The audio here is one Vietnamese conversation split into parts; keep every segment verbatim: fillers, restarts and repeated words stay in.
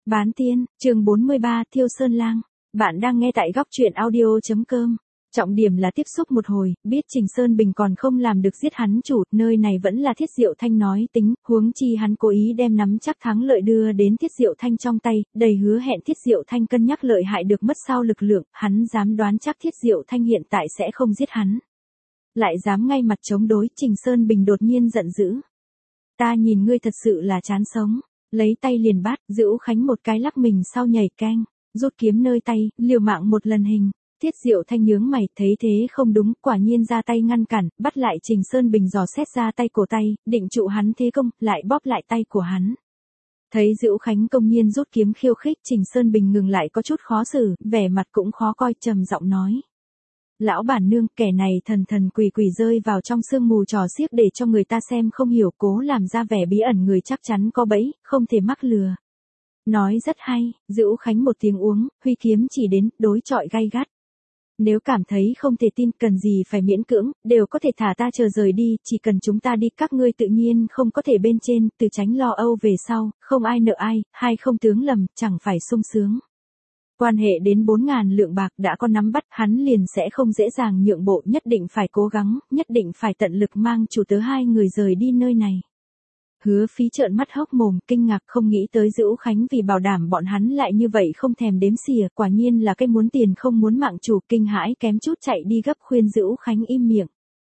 Bán tiên, chương bốn mươi ba, Thiêu Sơn Lang. Bạn đang nghe tại góc truyện audio chấm com. Trọng điểm là tiếp xúc một hồi, biết Trình Sơn Bình còn không làm được giết hắn chủ, nơi này vẫn là Thiết Diệu Thanh nói tính, huống chi hắn cố ý đem nắm chắc thắng lợi đưa đến Thiết Diệu Thanh trong tay, đầy hứa hẹn Thiết Diệu Thanh cân nhắc lợi hại được mất sao lực lượng, hắn dám đoán chắc Thiết Diệu Thanh hiện tại sẽ không giết hắn. Lại dám ngay mặt chống đối, Trình Sơn Bình đột nhiên giận dữ. Ta nhìn ngươi thật sự là chán sống. Lấy tay liền bắt, Dữu Khánh một cái lắc mình sau nhảy canh, rút kiếm nơi tay, liều mạng một lần hình. Thiết Diệu Thanh nhướng mày, thấy thế không đúng, quả nhiên ra tay ngăn cản, bắt lại Trình Sơn Bình dò xét ra tay cổ tay, định trụ hắn thế công, lại bóp lại tay của hắn. Thấy Dữu Khánh công nhiên rút kiếm khiêu khích, Trình Sơn Bình ngừng lại có chút khó xử, vẻ mặt cũng khó coi, trầm giọng nói. Lão bản nương, kẻ này thần thần quỷ quỷ rơi vào trong sương mù trò xiếc để cho người ta xem không hiểu, cố làm ra vẻ bí ẩn người chắc chắn có bẫy, không thể mắc lừa. Nói rất hay, Dữu Khánh một tiếng uống, huy kiếm chỉ đến, đối chọi gay gắt. Nếu cảm thấy không thể tin, cần gì phải miễn cưỡng, đều có thể thả ta chờ rời đi, chỉ cần chúng ta đi, các ngươi tự nhiên không có thể bên trên, từ tránh lo âu về sau, không ai nợ ai, hai không tướng lầm, chẳng phải sung sướng. Quan hệ đến bốn ngàn lượng bạc đã có nắm bắt, hắn liền sẽ không dễ dàng nhượng bộ, nhất định phải cố gắng, nhất định phải tận lực mang chủ tớ hai người rời đi nơi này. Hứa Phí trợn mắt hốc mồm, kinh ngạc không nghĩ tới Dữu Khánh vì bảo đảm bọn hắn lại như vậy không thèm đếm xỉa, quả nhiên là cái muốn tiền không muốn mạng chủ, kinh hãi kém chút chạy đi gấp khuyên Dữu Khánh im miệng.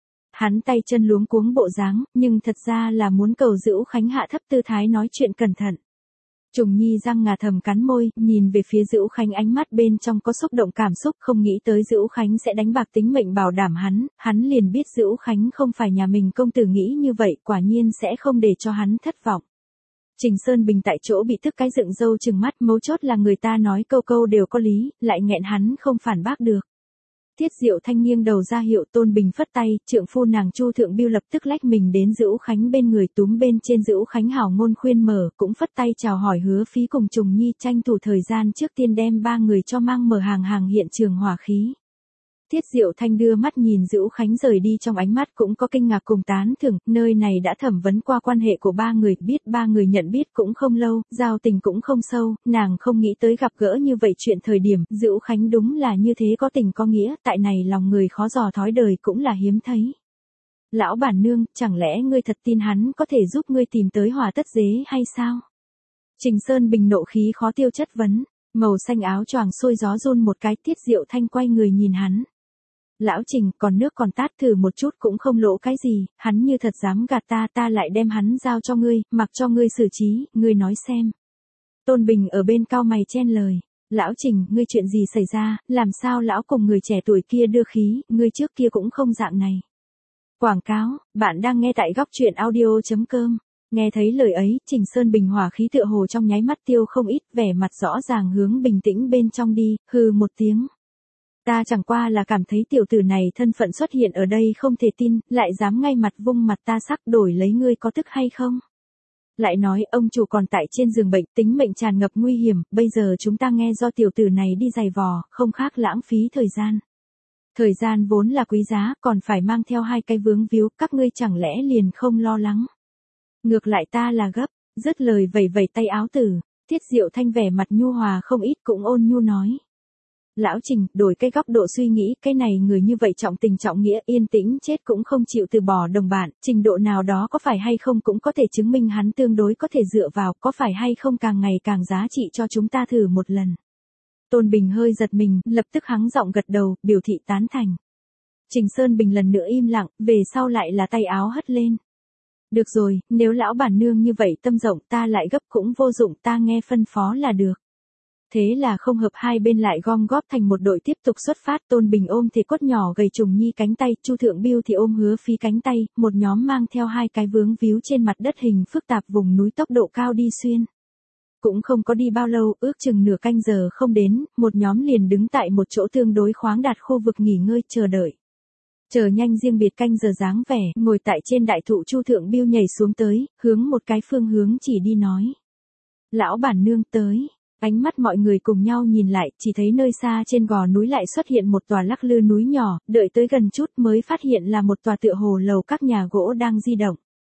Hắn tay chân luống cuống bộ dáng, nhưng thật ra là muốn cầu Dữu Khánh hạ thấp tư thái nói chuyện cẩn thận. Trùng Nhi răng ngà thầm cắn môi, nhìn về phía Dữu Khánh, ánh mắt bên trong có xúc động cảm xúc, không nghĩ tới Dữu Khánh sẽ đánh bạc tính mệnh bảo đảm hắn, hắn liền biết Dữu Khánh không phải nhà mình công tử nghĩ như vậy, quả nhiên sẽ không để cho hắn thất vọng. Trình Sơn Bình tại chỗ bị tức cái dựng râu trừng mắt, mấu chốt là người ta nói câu câu đều có lý, lại nghẹn hắn không phản bác được. Thiết Diệu Thanh nghiêng đầu ra hiệu, Tôn Bình phất tay, trượng phu nàng Chu Thượng Biêu lập tức lách mình đến Dữu Khánh bên người, túm bên trên Dữu Khánh hảo ngôn khuyên mở, cũng phất tay chào hỏi Hứa Phí cùng Trùng Nhi, tranh thủ thời gian trước tiên đem ba người cho mang mở hàng hàng hiện trường hỏa khí. Thiết Diệu Thanh đưa mắt nhìn Dữu Khánh rời đi, trong ánh mắt cũng có kinh ngạc cùng tán thưởng, nơi này đã thẩm vấn qua quan hệ của ba người, biết ba người nhận biết cũng không lâu, giao tình cũng không sâu, nàng không nghĩ tới gặp gỡ như vậy chuyện thời điểm, Dữu Khánh đúng là như thế có tình có nghĩa, tại này lòng người khó dò thói đời cũng là hiếm thấy. Lão bản nương, chẳng lẽ ngươi thật tin hắn có thể giúp ngươi tìm tới Hỏa Tất Dế hay sao? Trình Sơn Bình nộ khí khó tiêu chất vấn, màu xanh áo choàng xôi gió run một cái, Thiết Diệu Thanh quay người nhìn hắn. Lão Trình, còn nước còn tát, thử một chút cũng không lỗ cái gì, hắn như thật dám gạt ta, ta lại đem hắn giao cho ngươi, mặc cho ngươi xử trí, ngươi nói xem. Tôn Bình ở bên cau mày chen lời, Lão Trình, ngươi chuyện gì xảy ra, làm sao lão cùng người trẻ tuổi kia đưa khí, ngươi trước kia cũng không dạng này. Quảng cáo, bạn đang nghe tại góc truyện audio chấm com. Nghe thấy lời ấy, Trình Sơn Bình hỏa khí tựa hồ trong nháy mắt tiêu không ít, vẻ mặt rõ ràng hướng bình tĩnh bên trong đi, hừ một tiếng. Ta chẳng qua là cảm thấy tiểu tử này thân phận xuất hiện ở đây không thể tin, lại dám ngay mặt vung mặt ta sắc đổi lấy ngươi có tức hay không? Lại nói ông chủ còn tại trên giường bệnh, tính mệnh tràn ngập nguy hiểm, bây giờ chúng ta nghe do tiểu tử này đi giày vò, không khác lãng phí thời gian. Thời gian vốn là quý giá, còn phải mang theo hai cái vướng víu, các ngươi chẳng lẽ liền không lo lắng? Ngược lại ta là gấp, dứt lời vẩy vẩy tay áo tử, Thiết Diệu Thanh vẻ mặt nhu hòa không ít cũng ôn nhu nói. Lão Trình, đổi cái góc độ suy nghĩ, cái này người như vậy trọng tình trọng nghĩa, yên tĩnh chết cũng không chịu từ bỏ đồng bạn, trình độ nào đó có phải hay không cũng có thể chứng minh hắn tương đối có thể dựa vào, có phải hay không càng ngày càng giá trị cho chúng ta thử một lần. Tôn Bình hơi giật mình, lập tức hắng giọng gật đầu, biểu thị tán thành. Trình Sơn Bình lần nữa im lặng, về sau lại là tay áo hất lên. Được rồi, nếu lão bản nương như vậy tâm rộng, ta lại gấp cũng vô dụng, ta nghe phân phó là được. Thế là không hợp, hai bên lại gom góp thành một đội tiếp tục xuất phát, Tôn Bình ôm thì cốt nhỏ gầy Trùng Nhi cánh tay, Chu Thượng Biêu thì ôm Hứa Phí cánh tay, một nhóm mang theo hai cái vướng víu trên mặt đất hình phức tạp vùng núi tốc độ cao đi xuyên. Cũng không có đi bao lâu, ước chừng nửa canh giờ không đến, một nhóm liền đứng tại một chỗ tương đối khoáng đạt khu vực nghỉ ngơi chờ đợi. Chờ nhanh riêng biệt canh giờ dáng vẻ, ngồi tại trên đại thụ Chu Thượng Biêu nhảy xuống tới, hướng một cái phương hướng chỉ đi nói. Lão bản nương tới. Ánh mắt mọi người cùng nhau nhìn lại, chỉ thấy nơi xa trên gò núi lại xuất hiện một tòa lắc lư núi nhỏ, đợi tới gần chút mới phát hiện là một tòa tựa hồ lầu các nhà gỗ đang di động.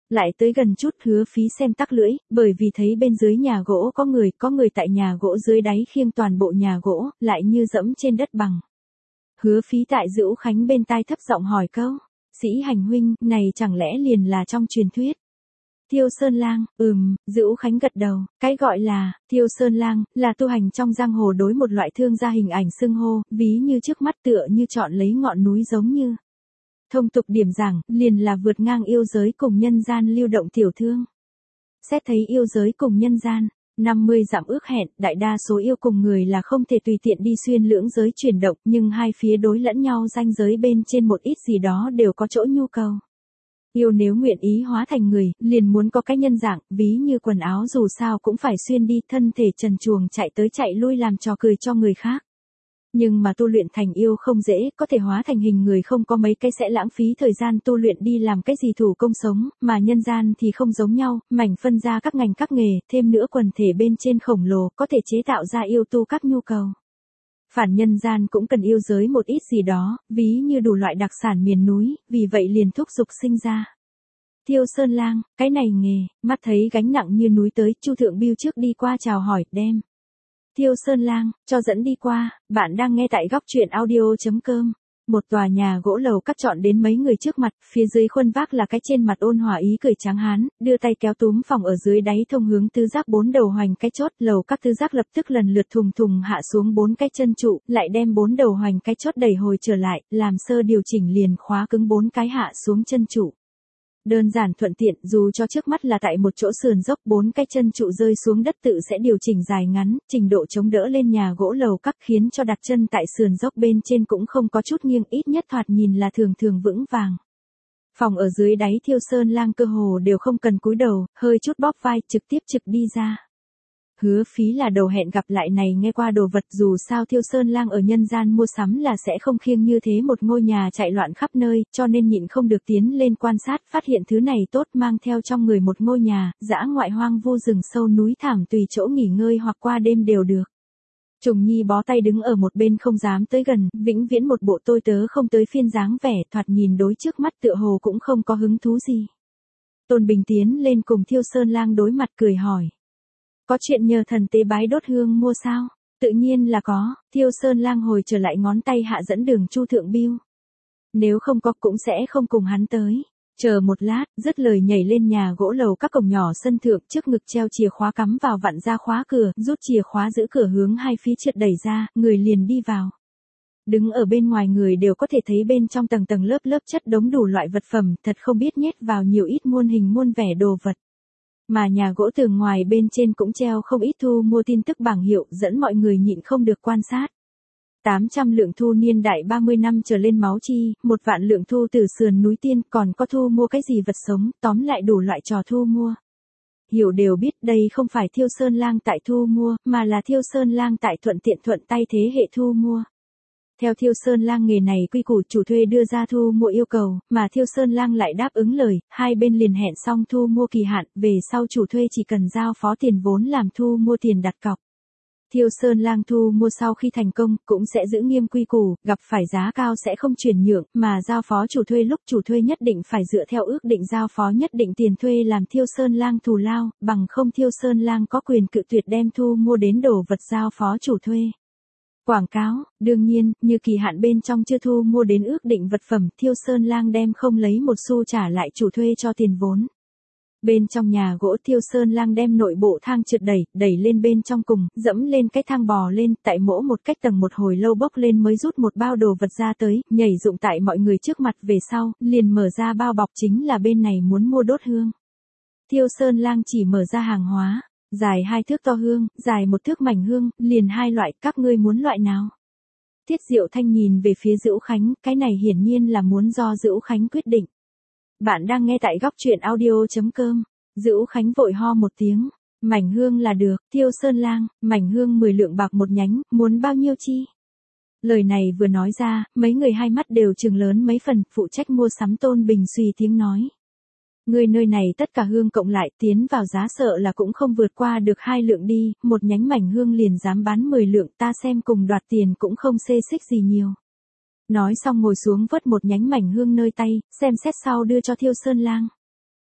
Lại tới gần chút Hứa Phí xem tắc lưỡi, bởi vì thấy bên dưới nhà gỗ có người, có người tại nhà gỗ dưới đáy khiêng toàn bộ nhà gỗ, lại như dẫm trên đất bằng. Hứa Phí tại Dữu Khánh bên tai thấp giọng hỏi câu, Sĩ Hành huynh, này chẳng lẽ liền là trong truyền thuyết? Thiêu Sơn Lang, ừm, Dữu Khánh gật đầu, cái gọi là, Thiêu Sơn Lang, là tu hành trong giang hồ đối một loại thương gia hình ảnh xưng hô, ví như trước mắt tựa như chọn lấy ngọn núi giống như. Thông tục điểm giảng, liền là vượt ngang yêu giới cùng nhân gian lưu động tiểu thương. Xét thấy yêu giới cùng nhân gian, năm mươi dặm ước hẹn, đại đa số yêu cùng người là không thể tùy tiện đi xuyên lưỡng giới chuyển động, nhưng hai phía đối lẫn nhau ranh giới bên trên một ít gì đó đều có chỗ nhu cầu. Yêu nếu nguyện ý hóa thành người, liền muốn có cái nhân dạng, ví như quần áo dù sao cũng phải xuyên đi, thân thể trần truồng chạy tới chạy lui làm trò cười cho người khác. Nhưng mà tu luyện thành yêu không dễ, có thể hóa thành hình người không có mấy cái sẽ lãng phí thời gian tu luyện đi làm cái gì thủ công sống, mà nhân gian thì không giống nhau, mảnh phân ra các ngành các nghề, thêm nữa quần thể bên trên khổng lồ, có thể chế tạo ra yêu tu các nhu cầu. Phản nhân gian cũng cần yêu giới một ít gì đó, ví như đủ loại đặc sản miền núi, vì vậy liền thúc giục sinh ra. Thiêu Sơn Lang, cái này nghề, mắt thấy gánh nặng như núi tới, Chu Thượng Biêu trước đi qua chào hỏi, đem. Thiêu Sơn Lang, cho dẫn đi qua, bạn đang nghe tại góc truyện audio.com. Một tòa nhà gỗ lầu cắt trọn đến mấy người trước mặt, phía dưới khuôn vác là cái trên mặt ôn hòa ý cười tráng hán, đưa tay kéo túm phòng ở dưới đáy thông hướng tứ giác bốn đầu hoành cái chốt, lầu các tứ giác lập tức lần lượt thùng thùng hạ xuống bốn cái chân trụ, lại đem bốn đầu hoành cái chốt đẩy hồi trở lại, làm sơ điều chỉnh liền khóa cứng bốn cái hạ xuống chân trụ. Đơn giản thuận tiện, dù cho trước mắt là tại một chỗ sườn dốc, bốn cái chân trụ rơi xuống đất tự sẽ điều chỉnh dài ngắn, trình độ chống đỡ lên nhà gỗ lầu các, khiến cho đặt chân tại sườn dốc bên trên cũng không có chút nghiêng, ít nhất thoạt nhìn là thường thường vững vàng. Phòng ở dưới đáy Thiêu Sơn Lang cơ hồ đều không cần cúi đầu, hơi chút bóp vai, trực tiếp trực đi ra. Hứa Phí là đầu hẹn gặp lại này nghe qua đồ vật, dù sao Thiêu Sơn Lang ở nhân gian mua sắm là sẽ không khiêng như thế một ngôi nhà chạy loạn khắp nơi, cho nên nhịn không được tiến lên quan sát, phát hiện thứ này tốt, mang theo trong người một ngôi nhà, dã ngoại hoang vu rừng sâu núi thảm tùy chỗ nghỉ ngơi hoặc qua đêm đều được. Trùng Nhi bó tay đứng ở một bên không dám tới gần, vĩnh viễn một bộ tôi tớ không tới phiên dáng vẻ, thoạt nhìn đối trước mắt tựa hồ cũng không có hứng thú gì. Tôn Bình tiến lên cùng Thiêu Sơn Lang đối mặt cười hỏi. Có chuyện nhờ thần tế bái đốt hương mua sao? Tự nhiên là có, Thiêu Sơn Lang hồi trở lại ngón tay hạ dẫn đường Chu Thượng Biêu. Nếu không có cũng sẽ không cùng hắn tới. Chờ một lát, dứt lời nhảy lên nhà gỗ lầu các cổng nhỏ sân thượng, trước ngực treo chìa khóa cắm vào vặn ra khóa cửa, rút chìa khóa giữ cửa hướng hai phía trượt đẩy ra, người liền đi vào. Đứng ở bên ngoài người đều có thể thấy bên trong tầng tầng lớp lớp chất đống đủ loại vật phẩm, thật không biết nhét vào nhiều ít muôn hình muôn vẻ đồ vật. Mà nhà gỗ tường ngoài bên trên cũng treo không ít thu mua tin tức bảng hiệu, dẫn mọi người nhịn không được quan sát. tám trăm lượng thu niên đại ba mươi năm trở lên máu chi, một vạn lượng thu từ sườn núi tiên, còn có thu mua cái gì vật sống, tóm lại đủ loại trò thu mua. Hiểu đều biết đây không phải Thiêu Sơn Lang tại thu mua, mà là Thiêu Sơn Lang tại thuận tiện thuận tay thế hệ thu mua. Theo Thiêu Sơn Lang nghề này quy củ chủ thuê đưa ra thu mua yêu cầu, mà Thiêu Sơn Lang lại đáp ứng lời, hai bên liền hẹn xong thu mua kỳ hạn, về sau chủ thuê chỉ cần giao phó tiền vốn làm thu mua tiền đặt cọc. Thiêu Sơn Lang thu mua sau khi thành công, cũng sẽ giữ nghiêm quy củ, gặp phải giá cao sẽ không chuyển nhượng, mà giao phó chủ thuê lúc chủ thuê nhất định phải dựa theo ước định giao phó nhất định tiền thuê làm Thiêu Sơn Lang thù lao, bằng không Thiêu Sơn Lang có quyền cự tuyệt đem thu mua đến đồ vật giao phó chủ thuê. Quảng cáo, đương nhiên, như kỳ hạn bên trong chưa thu mua đến ước định vật phẩm, Thiêu Sơn Lang đem không lấy một xu trả lại chủ thuê cho tiền vốn. Bên trong nhà gỗ Thiêu Sơn Lang đem nội bộ thang trượt đẩy, đẩy lên bên trong cùng, dẫm lên cái thang bò lên, tại mỗ một cách tầng một hồi lâu bốc lên mới rút một bao đồ vật ra tới, nhảy dụng tại mọi người trước mặt về sau, liền mở ra bao bọc chính là bên này muốn mua đốt hương. Thiêu Sơn Lang chỉ mở ra hàng hóa. Dài hai thước to hương, dài một thước mảnh hương, liền hai loại, các ngươi muốn loại nào? Tiết Diệu Thanh nhìn về phía Dữu Khánh, cái này hiển nhiên là muốn do Dữu Khánh quyết định. Bạn đang nghe tại góc truyện audio.com. Dữu Khánh vội ho một tiếng, mảnh hương là được, Thiêu Sơn Lang, mảnh hương mười lượng bạc một nhánh, muốn bao nhiêu chi? Lời này vừa nói ra, mấy người hai mắt đều trừng lớn mấy phần, phụ trách mua sắm Tôn Bình suy tiếng nói. Người nơi này tất cả hương cộng lại tiến vào giá sợ là cũng không vượt qua được hai lượng đi, một nhánh mảnh hương liền dám bán mười lượng, ta xem cùng đoạt tiền cũng không xê xích gì nhiều. Nói xong ngồi xuống vớt một nhánh mảnh hương nơi tay, xem xét sau đưa cho Thiêu Sơn Lang.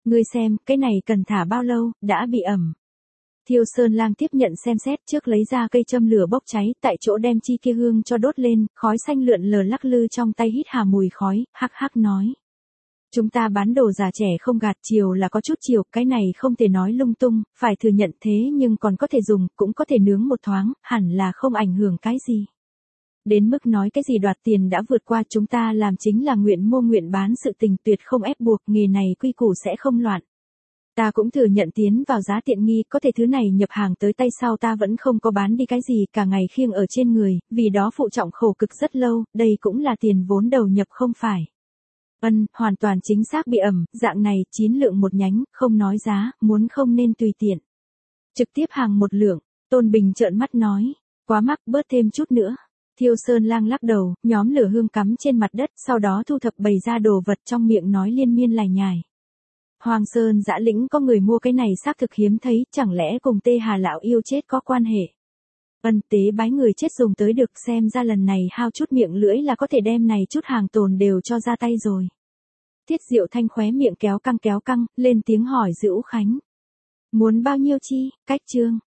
Ngươi xem, cái này cần thả bao lâu, đã bị ẩm. Thiêu Sơn Lang tiếp nhận xem xét trước lấy ra cây châm lửa bốc cháy, tại chỗ đem chi kia hương cho đốt lên, khói xanh lượn lờ lắc lư trong tay hít hà mùi khói, hắc hắc nói. Chúng ta bán đồ già trẻ không gạt, chiều là có chút chiều, cái này không thể nói lung tung, phải thừa nhận thế nhưng còn có thể dùng, cũng có thể nướng một thoáng, hẳn là không ảnh hưởng cái gì. Đến mức nói cái gì đoạt tiền đã vượt qua, chúng ta làm chính là nguyện mua nguyện bán, sự tình tuyệt không ép buộc, nghề này quy củ sẽ không loạn. Ta cũng thừa nhận tiến vào giá tiện nghi, có thể thứ này nhập hàng tới tay sau ta vẫn không có bán đi cái gì, cả ngày khiêng ở trên người, vì đó phụ trọng khổ cực rất lâu, đây cũng là tiền vốn đầu nhập không phải. Ân, hoàn toàn chính xác bị ẩm, dạng này, chín lượng một nhánh, không nói giá, muốn không nên tùy tiện. Trực tiếp hàng một lượng, Tôn Bình trợn mắt nói, quá mắc, bớt thêm chút nữa. Thiêu Sơn Lang lắc đầu, nhóm lửa hương cắm trên mặt đất, sau đó thu thập bày ra đồ vật trong miệng nói liên miên lải nhải. Hoàng Sơn Dã Lĩnh có người mua cái này xác thực hiếm thấy, chẳng lẽ cùng Tê Hà lão yêu chết có quan hệ. Ân, tế bái người chết dùng tới được, xem ra lần này hao chút miệng lưỡi là có thể đem này chút hàng tồn đều cho ra tay rồi. Tiết Diệu Thanh khóe miệng kéo căng kéo căng, lên tiếng hỏi Dữu Khánh. Muốn bao nhiêu chi, cách trương.